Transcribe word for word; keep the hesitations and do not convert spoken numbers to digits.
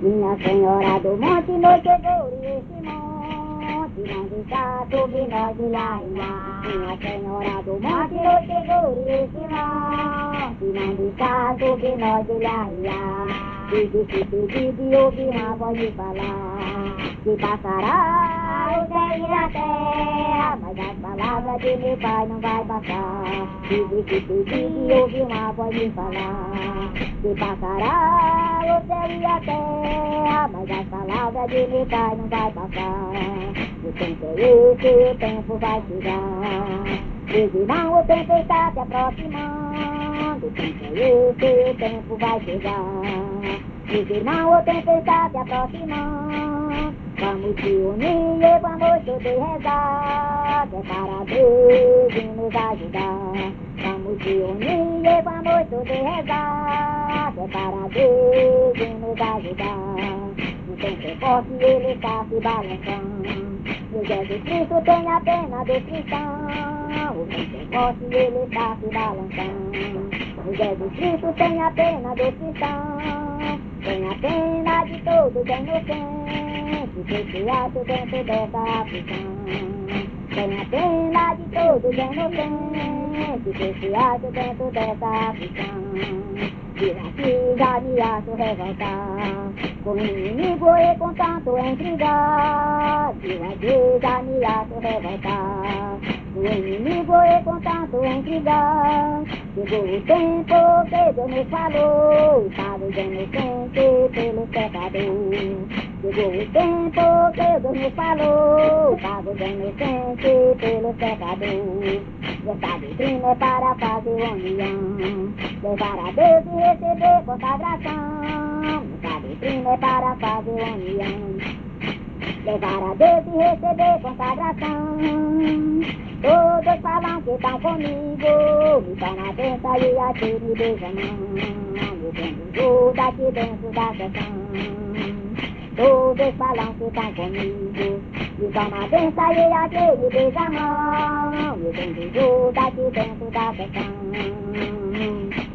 Minha Senhora do Monte nos chegou e esse monte não deixa sobre nós de lá e lá. Minha Senhora do Monte nos chegou e esse monte não deixa sobre nós de lá e lá. Pedi que pedi de ouvir uma voz de falar, que passará o céu e a terra, mas as palavras de meu pai não vai passar. Pedi que pedi de ouvir uma voz de falar, que passará o céu e a terra, mas as palavras de meu pai não vai passar. O tempo é esse, o tempo vai chegar. Diz não, o tempo está se aproximando. O tempo é esse, o tempo vai chegar. Diz não, o tempo está se aproximando. Vamos se unir e vamos todos rezar, que é para Deus vir nos ajudar. Vamos se unir e vamos todos rezar, que é para Deus vir nos ajudar. O tempo é forte e ele está se balançando. O Jesus Cristo tem a pena do cristão. O tempo é forte e ele está se balançando. O Jesus Cristo tem a pena do cristão. Tem a pena de todos inocentes que se acham dentro dessa aflição. Tem a pena de todos inocentes que se acham dentro dessa aflição. E aqui já me acho revoltar com o inimigo e com tanto intrigar. E aqui já me acho revoltar com o inimigo e com tanto intrigar. Chegou o tempo que Deus me falou, estava inocente pelo pecador. Chegou o tempo que Deus me falou, estava inocente pelo pecador. Essa doutrina é para fazer união, levar a Deus e receber consagração. Essa doutrina é para fazer união, levar a Deus e receber consagração. Todos falam que estão comigo, me dão na benção e aqui me beijam a mão. Eu vendo tudo aqui dentro da sessão. Todos falam que estão comigo, me dão na benção e aqui me beijam a mão. Eu vendo tudo aqui dentro da sessão.